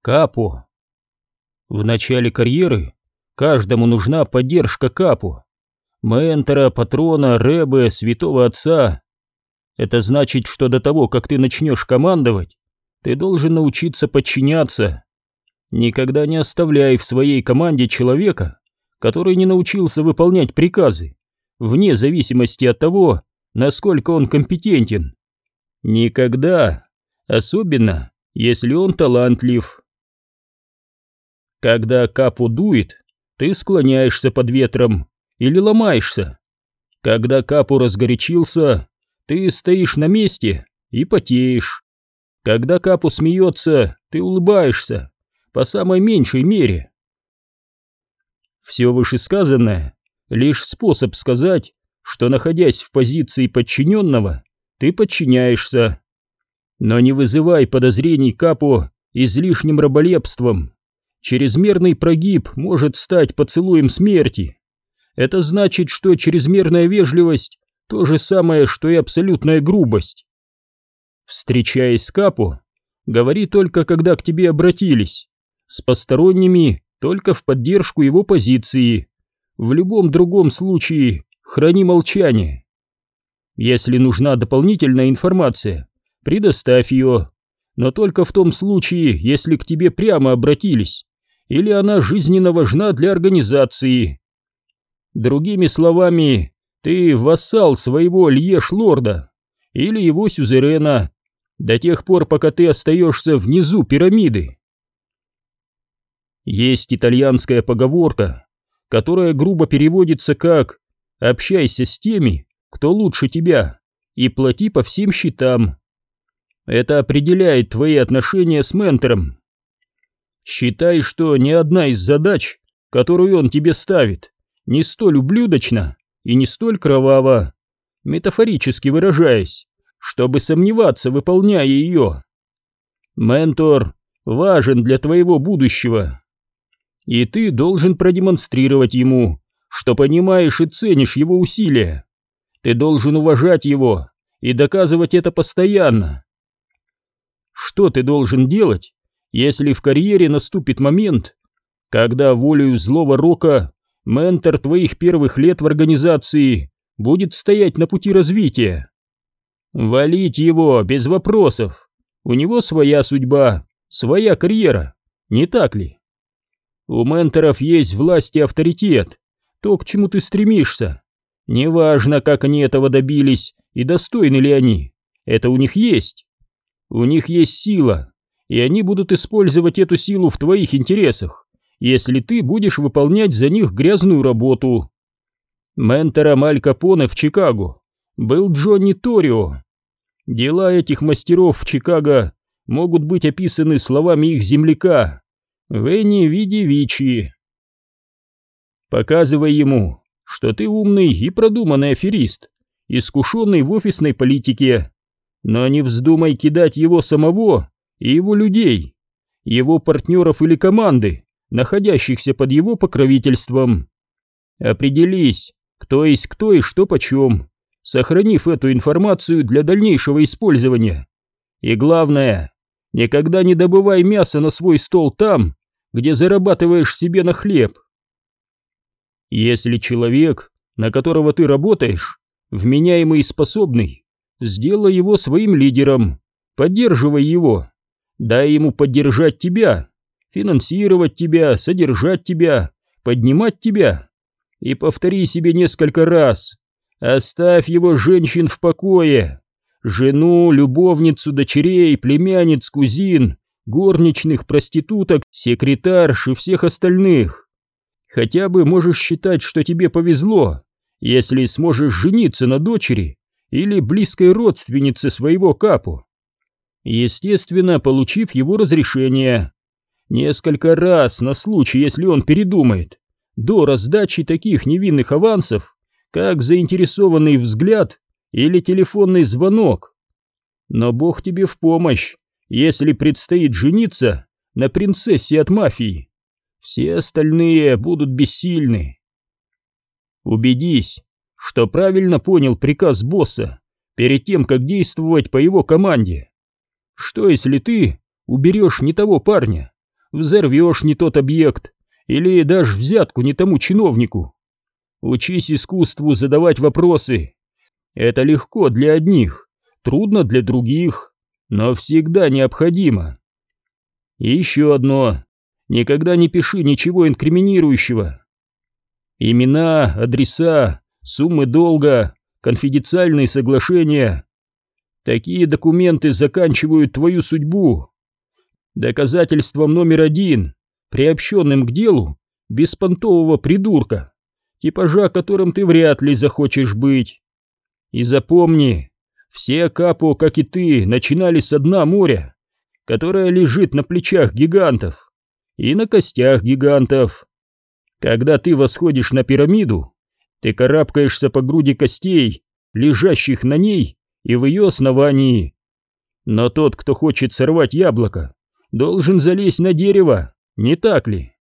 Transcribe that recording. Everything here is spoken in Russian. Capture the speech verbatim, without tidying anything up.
Капо. В начале карьеры каждому нужна поддержка капо, ментора, патрона, рэбе, святого отца. Это значит, что до того, как ты начнешь командовать, ты должен научиться подчиняться. Никогда не оставляй в своей команде человека, который не научился выполнять приказы, вне зависимости от того, насколько он компетентен. Никогда, особенно если он талантлив. Когда капо дует, ты склоняешься под ветром или ломаешься. Когда капо разгорячился, ты стоишь на месте и потеешь. Когда капо смеется, ты улыбаешься, по самой меньшей мере. Все вышесказанное — лишь способ сказать, что, находясь в позиции подчиненного, ты подчиняешься. Но не вызывай подозрений капо излишним раболепством. Чрезмерный прогиб может стать поцелуем смерти. Это значит, что чрезмерная вежливость — то же самое, что и абсолютная грубость. Встречаясь с капо, говори только, когда к тебе обратились. С посторонними только в поддержку его позиции. В любом другом случае храни молчание. Если нужна дополнительная информация, предоставь ее, но только в том случае, если к тебе прямо обратились, или она жизненно важна для организации. Другими словами, ты вассал своего льеш-лорда или его сюзерена до тех пор, пока ты остаешься внизу пирамиды. Есть итальянская поговорка, которая грубо переводится как «общайся с теми, кто лучше тебя, и плати по всем счетам». Это определяет твои отношения с ментором. Считай, что ни одна из задач, которую он тебе ставит, не столь ублюдочна и не столь кровава, метафорически выражаясь, чтобы сомневаться, выполняя ее. Ментор важен для твоего будущего, и ты должен продемонстрировать ему, что понимаешь и ценишь его усилия. Ты должен уважать его и доказывать это постоянно. Что ты должен делать, если в карьере наступит момент, когда волею злого рока ментор твоих первых лет в организации будет стоять на пути развития? Валить его без вопросов. У него своя судьба, своя карьера, не так ли? У менторов есть власть и авторитет, то, к чему ты стремишься. Неважно, как они этого добились и достойны ли они, это у них есть. У них есть сила, и они будут использовать эту силу в твоих интересах, если ты будешь выполнять за них грязную работу. Ментором Аль Капоне в Чикаго был Джонни Торио. Дела этих мастеров в Чикаго могут быть описаны словами их земляка Венни Види Вичи. Показывай ему, что ты умный и продуманный аферист, искушенный в офисной политике, но не вздумай кидать его самого и его людей, его партнеров или команды, находящихся под его покровительством. Определись, кто есть кто и что почем, сохранив эту информацию для дальнейшего использования. И главное, никогда не добывай мясо на свой стол там, где зарабатываешь себе на хлеб. Если человек, на которого ты работаешь, вменяемый и способный, сделай его своим лидером, поддерживай его, дай ему поддержать тебя, финансировать тебя, содержать тебя, поднимать тебя. И повтори себе несколько раз: оставь его женщин в покое, жену, любовницу, дочерей, племянниц, кузин, горничных, проституток, секретарш и всех остальных. Хотя бы можешь считать, что тебе повезло, если сможешь жениться на дочери или близкой родственнице своего капо, естественно, получив его разрешение. Несколько раз на случай, если он передумает, до раздачи таких невинных авансов, как заинтересованный взгляд или телефонный звонок. Но Бог тебе в помощь, если предстоит жениться на принцессе от мафии. Все остальные будут бессильны. Убедись, что правильно понял приказ босса перед тем, как действовать по его команде. Что если ты уберешь не того парня, взорвешь не тот объект или дашь взятку не тому чиновнику. Учись искусству задавать вопросы. Это легко для одних, трудно для других, но всегда необходимо. И еще одно. Никогда не пиши ничего инкриминирующего. Имена, адреса, суммы долга, конфиденциальные соглашения. Такие документы заканчивают твою судьбу. Доказательством номер один, приобщенным к делу, беспонтового придурка, типажа, которым ты вряд ли захочешь быть. И запомни, все капо, как и ты, начинали с дна моря, которое лежит на плечах гигантов и на костях гигантов. Когда ты восходишь на пирамиду, ты карабкаешься по груди костей, лежащих на ней и в ее основании. Но тот, кто хочет сорвать яблоко, должен залезть на дерево, не так ли?